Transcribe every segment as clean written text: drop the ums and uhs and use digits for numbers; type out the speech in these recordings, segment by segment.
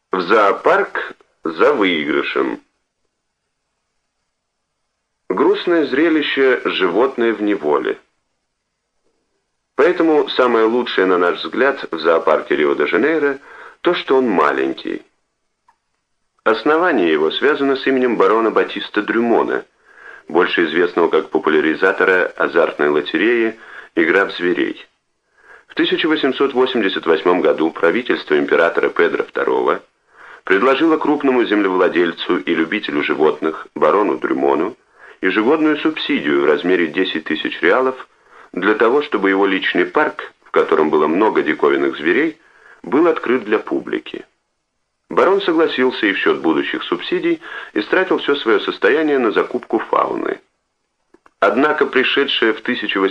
В зоопарк за выигрышем. Грустное зрелище животное в неволе. Поэтому самое лучшее, на наш взгляд, в зоопарке Рио-де-Жанейро то, что он маленький. Основание его связано с именем барона Батиста Дрюмона, больше известного как популяризатора азартной лотереи «Игра в зверей». В 1888 году правительство императора Педро II предложило крупному землевладельцу и любителю животных, барону Дрюмону, ежегодную субсидию в размере 10 тысяч реалов для того, чтобы его личный парк, в котором было много диковинных зверей, был открыт для публики. Барон согласился и в счет будущих субсидий истратил все свое состояние на закупку фауны. Однако пришедшее в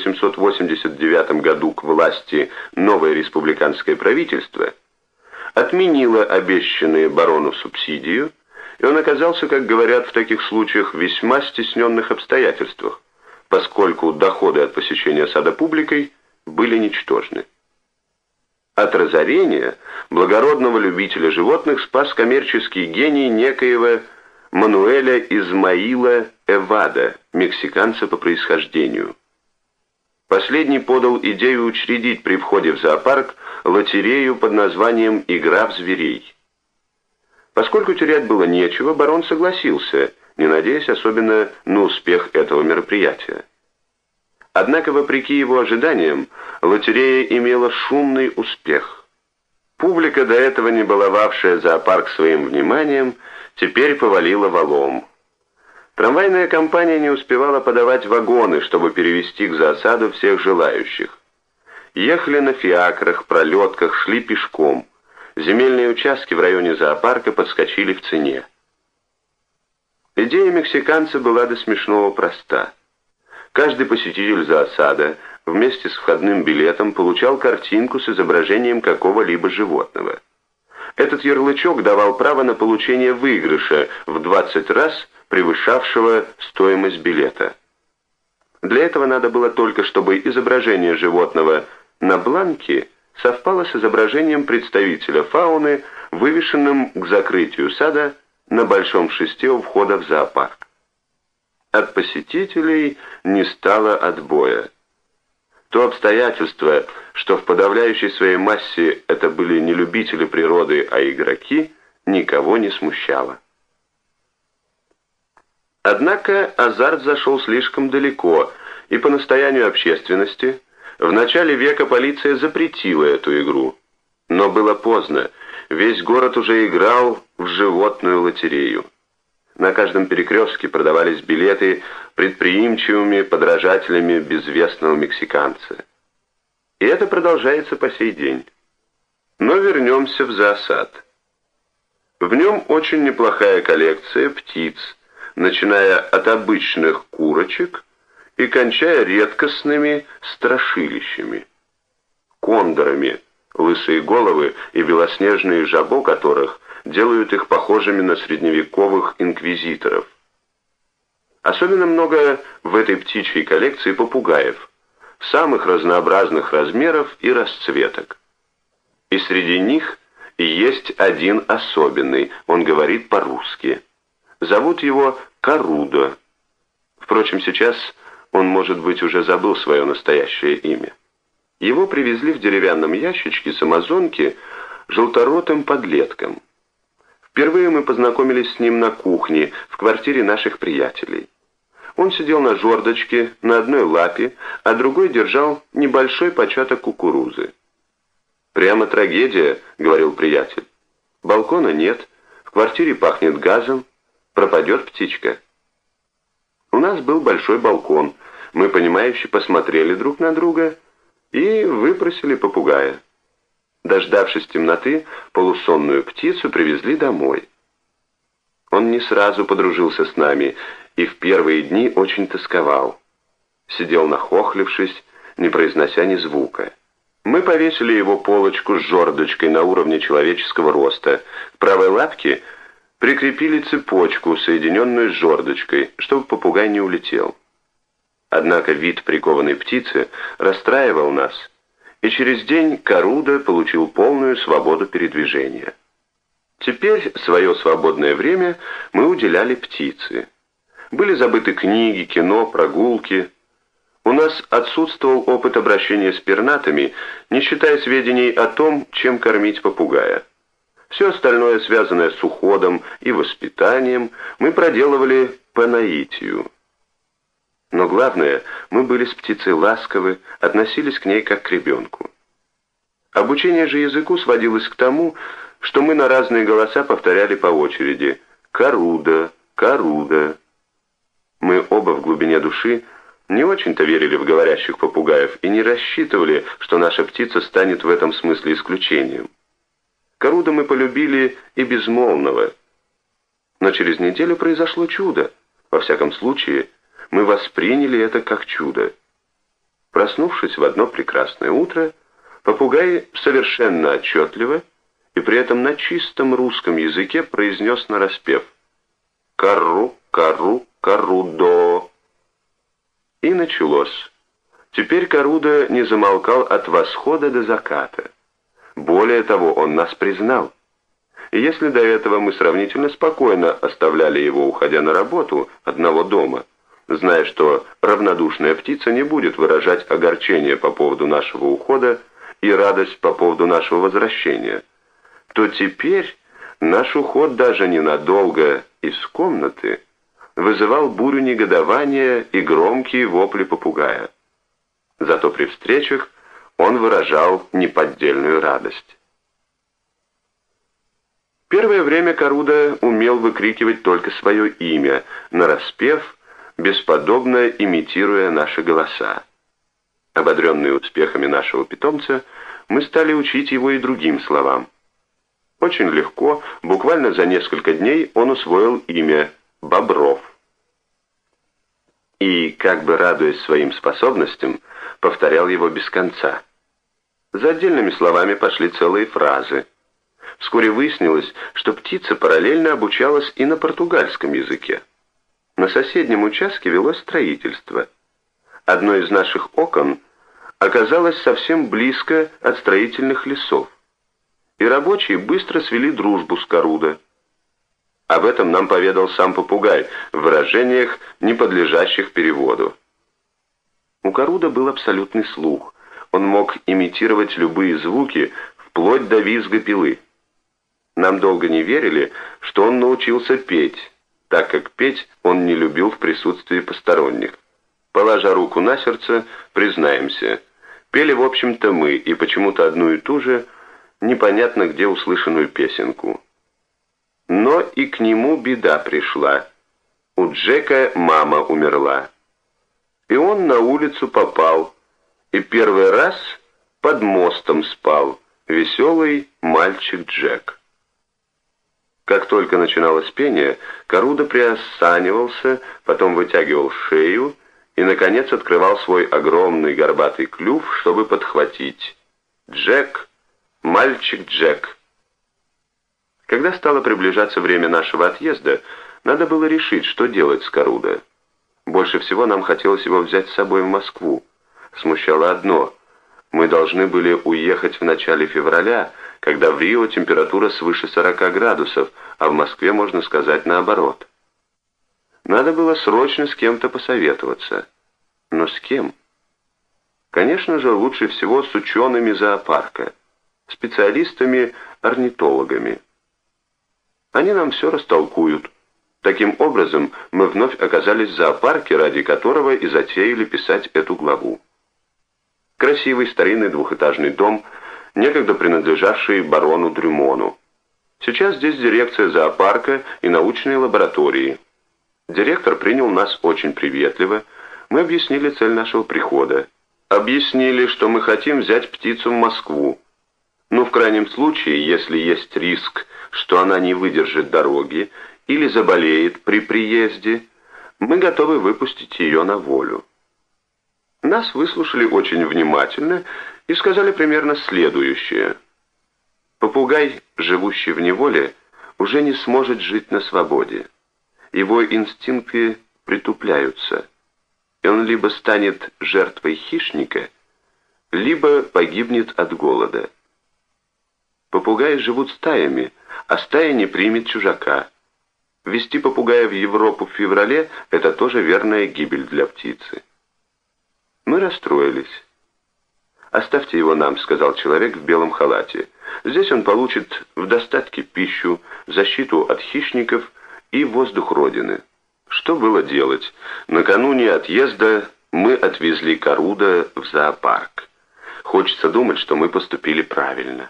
1889 году к власти новое республиканское правительство отменило обещанные барону субсидию, и он оказался, как говорят в таких случаях, в весьма стесненных обстоятельствах, поскольку доходы от посещения сада публикой были ничтожны. От разорения благородного любителя животных спас коммерческий гений некоего Мануэля Измаила Эвада, мексиканца по происхождению. Последний подал идею учредить при входе в зоопарк лотерею под названием «Игра в зверей». Поскольку терять было нечего, барон согласился, не надеясь особенно на успех этого мероприятия. Однако, вопреки его ожиданиям, лотерея имела шумный успех. Публика, до этого не баловавшая зоопарк своим вниманием, теперь повалила валом. Трамвайная компания не успевала подавать вагоны, чтобы перевезти к зоосаду всех желающих. Ехали на фиакрах, пролетках, шли пешком. Земельные участки в районе зоопарка подскочили в цене. Идея мексиканца была до смешного проста. Каждый посетитель зоосада вместе с входным билетом получал картинку с изображением какого-либо животного. Этот ярлычок давал право на получение выигрыша в 20 раз превышавшего стоимость билета. Для этого надо было только, чтобы изображение животного на бланке совпало с изображением представителя фауны, вывешенным к закрытию сада на большом шесте у входа в зоопарк. От посетителей не стало отбоя. То обстоятельство, что в подавляющей своей массе это были не любители природы, а игроки, никого не смущало. Однако азарт зашел слишком далеко, и по настоянию общественности в начале века полиция запретила эту игру. Но было поздно, весь город уже играл в животную лотерею. На каждом перекрестке продавались билеты предприимчивыми подражателями безвестного мексиканца. И это продолжается по сей день. Но вернемся в зоосад. В нем очень неплохая коллекция птиц, начиная от обычных курочек и кончая редкостными страшилищами. Кондорами, лысые головы и белоснежные жабо которых делают их похожими на средневековых инквизиторов. Особенно много в этой птичьей коллекции попугаев, самых разнообразных размеров и расцветок. И среди них есть один особенный, он говорит по-русски. Зовут его Карудо. Впрочем, сейчас он, может быть, уже забыл свое настоящее имя. Его привезли в деревянном ящичке с Амазонки желторотым подлетком. Впервые мы познакомились с ним на кухне, в квартире наших приятелей. Он сидел на жердочке, на одной лапе, а другой держал небольшой початок кукурузы. «Прямо трагедия», — говорил приятель. «Балкона нет, в квартире пахнет газом, пропадет птичка». У нас был большой балкон, мы, понимающе посмотрели друг на друга и выпросили попугая. Дождавшись темноты, полусонную птицу привезли домой. Он не сразу подружился с нами и в первые дни очень тосковал. Сидел нахохлившись, не произнося ни звука. Мы повесили его полочку с жердочкой на уровне человеческого роста. К правой лапке прикрепили цепочку, соединенную с жердочкой, чтобы попугай не улетел. Однако вид прикованной птицы расстраивал нас, и через день Карудо получил полную свободу передвижения. Теперь свое свободное время мы уделяли птице. Были забыты книги, кино, прогулки. У нас отсутствовал опыт обращения с пернатыми, не считая сведений о том, чем кормить попугая. Все остальное, связанное с уходом и воспитанием, мы проделывали по наитию. Но главное, мы были с птицей ласковы, относились к ней как к ребенку. Обучение же языку сводилось к тому, что мы на разные голоса повторяли по очереди «Коруда, коруда». Мы оба в глубине души не очень-то верили в говорящих попугаев и не рассчитывали, что наша птица станет в этом смысле исключением. Коруда мы полюбили и безмолвного. Но через неделю произошло чудо. Во всяком случае, мы восприняли это как чудо. Проснувшись в одно прекрасное утро, попугай совершенно отчетливо и при этом на чистом русском языке произнес нараспев «Кару, кару, корудо». И началось. Теперь коруда не замолкал от восхода до заката. Более того, он нас признал. И если до этого мы сравнительно спокойно оставляли его, уходя на работу, одного дома, зная, что равнодушная птица не будет выражать огорчение по поводу нашего ухода и радость по поводу нашего возвращения, то теперь наш уход даже ненадолго из комнаты вызывал бурю негодования и громкие вопли попугая. Зато при встречах он выражал неподдельную радость. Первое время коруда умел выкрикивать только свое имя, нараспев, бесподобно имитируя наши голоса. Ободренные успехами нашего питомца, мы стали учить его и другим словам. Очень легко, буквально за несколько дней он усвоил имя Бобров. И, как бы радуясь своим способностям, повторял его без конца. За отдельными словами пошли целые фразы. Вскоре выяснилось, что птица параллельно обучалась и на португальском языке. На соседнем участке велось строительство. Одно из наших окон оказалось совсем близко от строительных лесов, и рабочие быстро свели дружбу с корудо. Об этом нам поведал сам попугай в выражениях, не подлежащих переводу. У коруда был абсолютный слух. Он мог имитировать любые звуки, вплоть до визга пилы. Нам долго не верили, что он научился петь, так как петь он не любил в присутствии посторонних. Положа руку на сердце, признаемся, пели, в общем-то, мы, и почему-то одну и ту же, непонятно где услышанную песенку. Но и к нему беда пришла. У Джека мама умерла. И он на улицу попал, и первый раз под мостом спал веселый мальчик Джек. Как только начиналось пение, коруда приосанивался, потом вытягивал шею и, наконец, открывал свой огромный горбатый клюв, чтобы подхватить. «Джек! Мальчик Джек!» Когда стало приближаться время нашего отъезда, надо было решить, что делать с корудо. Больше всего нам хотелось его взять с собой в Москву. Смущало одно — мы должны были уехать в начале февраля, когда в Рио температура свыше 40 градусов, а в Москве, можно сказать, наоборот. Надо было срочно с кем-то посоветоваться. Но с кем? Конечно же, лучше всего с учеными зоопарка, специалистами-орнитологами. Они нам все растолкуют. Таким образом, мы вновь оказались в зоопарке, ради которого и затеяли писать эту главу. Красивый старинный двухэтажный дом, некогда принадлежавший барону Дрюмону. Сейчас здесь дирекция зоопарка и научные лаборатории. Директор принял нас очень приветливо. Мы объяснили цель нашего прихода. Объяснили, что мы хотим взять птицу в Москву. Но в крайнем случае, если есть риск, что она не выдержит дороги или заболеет при приезде, мы готовы выпустить ее на волю. Нас выслушали очень внимательно и сказали примерно следующее. Попугай, живущий в неволе, уже не сможет жить на свободе. Его инстинкты притупляются, и он либо станет жертвой хищника, либо погибнет от голода. Попугаи живут стаями, а стая не примет чужака. Везти попугая в Европу в феврале – это тоже верная гибель для птицы. Мы расстроились. «Оставьте его нам», — сказал человек в белом халате. «Здесь он получит в достатке пищу, защиту от хищников и воздух Родины». Что было делать? Накануне отъезда мы отвезли Каруда в зоопарк. Хочется думать, что мы поступили правильно.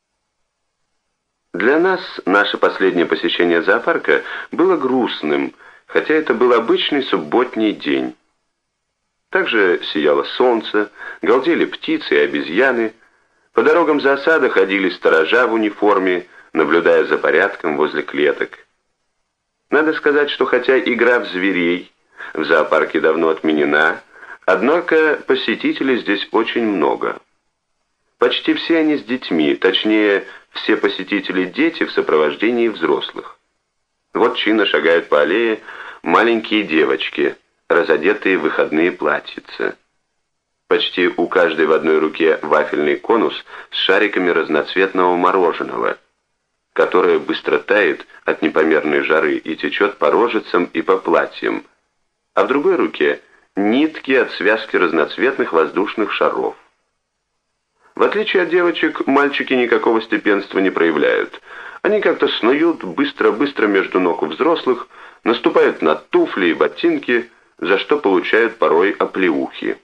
Для нас наше последнее посещение зоопарка было грустным, хотя это был обычный субботний день. Также сияло солнце, галдели птицы и обезьяны. По дорогам зоосада ходили сторожа в униформе, наблюдая за порядком возле клеток. Надо сказать, что хотя игра в зверей в зоопарке давно отменена, однако посетителей здесь очень много. Почти все они с детьми, точнее, все посетители дети в сопровождении взрослых. Вот чинно шагают по аллее маленькие девочки, разодетые в выходные платьица. Почти у каждой в одной руке вафельный конус с шариками разноцветного мороженого, которое быстро тает от непомерной жары и течет по рожицам и по платьям, а в другой руке нитки от связки разноцветных воздушных шаров. В отличие от девочек, мальчики никакого степенства не проявляют. Они как-то снуют быстро-быстро между ног у взрослых, наступают на туфли и ботинки, за что получают порой оплеухи.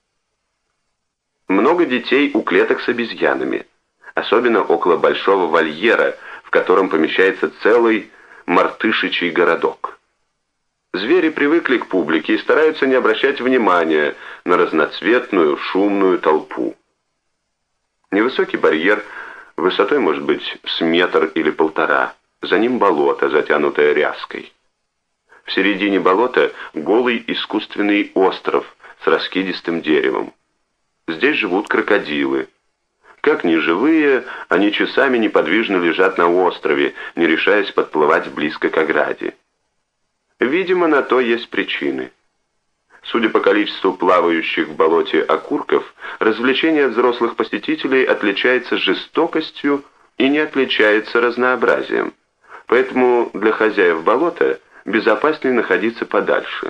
Много детей у клеток с обезьянами, особенно около большого вольера, в котором помещается целый мартышичий городок. Звери привыкли к публике и стараются не обращать внимания на разноцветную шумную толпу. Невысокий барьер, высотой может быть с метр или полтора, за ним болото, затянутое ряской. В середине болота голый искусственный остров с раскидистым деревом. Здесь живут крокодилы. Как неживые, они часами неподвижно лежат на острове, не решаясь подплывать близко к ограде. Видимо, на то есть причины. Судя по количеству плавающих в болоте окурков, развлечение взрослых посетителей отличается жестокостью и не отличается разнообразием. Поэтому для хозяев болота безопаснее находиться подальше.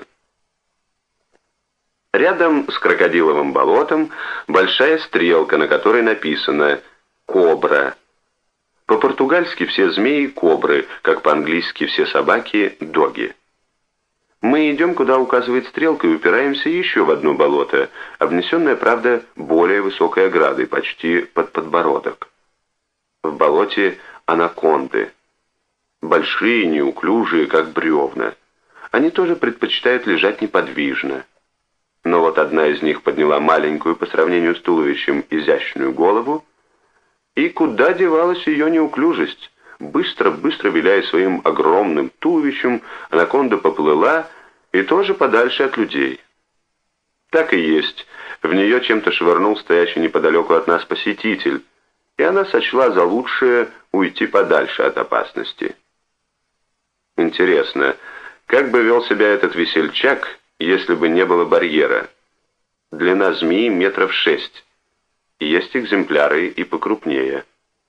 Рядом с крокодиловым болотом большая стрелка, на которой написано «Кобра». По-португальски все змеи – кобры, как по-английски все собаки – доги. Мы идем, куда указывает стрелка, и упираемся еще в одно болото, обнесенное, правда, более высокой оградой, почти под подбородок. В болоте анаконды. Большие, неуклюжие, как бревна. Они тоже предпочитают лежать неподвижно. Но вот одна из них подняла маленькую по сравнению с туловищем изящную голову, и куда девалась ее неуклюжесть? Быстро-быстро виляя своим огромным туловищем, анаконда поплыла и тоже подальше от людей. Так и есть, в нее чем-то швырнул стоящий неподалеку от нас посетитель, и она сочла за лучшее уйти подальше от опасности. Интересно, как бы вел себя этот весельчак, если бы не было барьера? Длина змеи 6 метров. Есть экземпляры и покрупнее.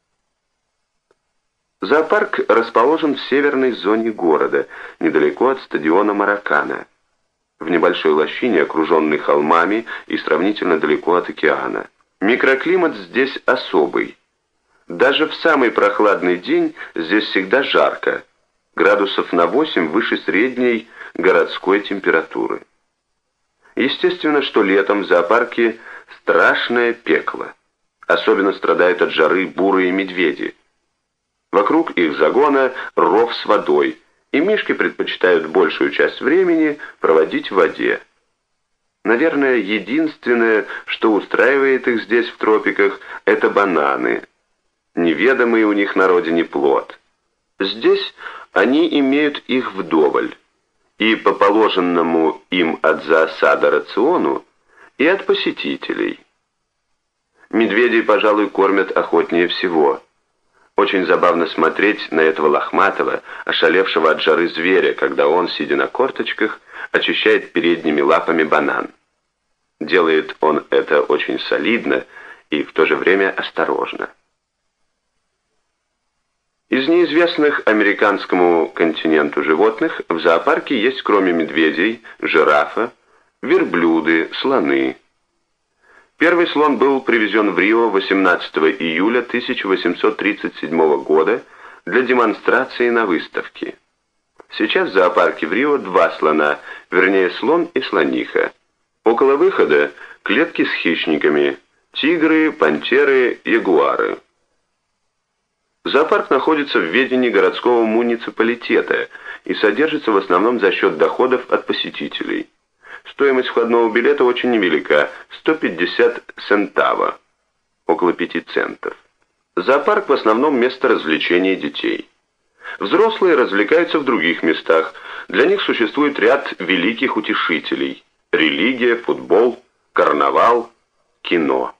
Зоопарк расположен в северной зоне города, недалеко от стадиона Маракана, в небольшой лощине, окруженной холмами и сравнительно далеко от океана. Микроклимат здесь особый. Даже в самый прохладный день здесь всегда жарко, градусов на 8 выше средней городской температуры. Естественно, что летом в зоопарке страшное пекло. Особенно страдают от жары бурые медведи. Вокруг их загона ров с водой, и мишки предпочитают большую часть времени проводить в воде. Наверное, единственное, что устраивает их здесь в тропиках, это бананы. Неведомый у них на родине плод. Здесь они имеют их вдоволь. И по положенному им от зоосада рациону, и от посетителей. Медведей, пожалуй, кормят охотнее всего. Очень забавно смотреть на этого лохматого, ошалевшего от жары зверя, когда он, сидя на корточках, очищает передними лапами банан. Делает он это очень солидно и в то же время осторожно. Из неизвестных американскому континенту животных в зоопарке есть кроме медведей, жирафа, верблюды, слоны. Первый слон был привезен в Рио 18 июля 1837 года для демонстрации на выставке. Сейчас в зоопарке в Рио два слона, вернее слон и слониха. Около выхода клетки с хищниками, тигры, пантеры, ягуары. Зоопарк находится в ведении городского муниципалитета и содержится в основном за счет доходов от посетителей. Стоимость входного билета очень невелика – 150 центаво, около 5 центов. Зоопарк в основном место развлечения детей. Взрослые развлекаются в других местах. Для них существует ряд великих утешителей – религия, футбол, карнавал, кино.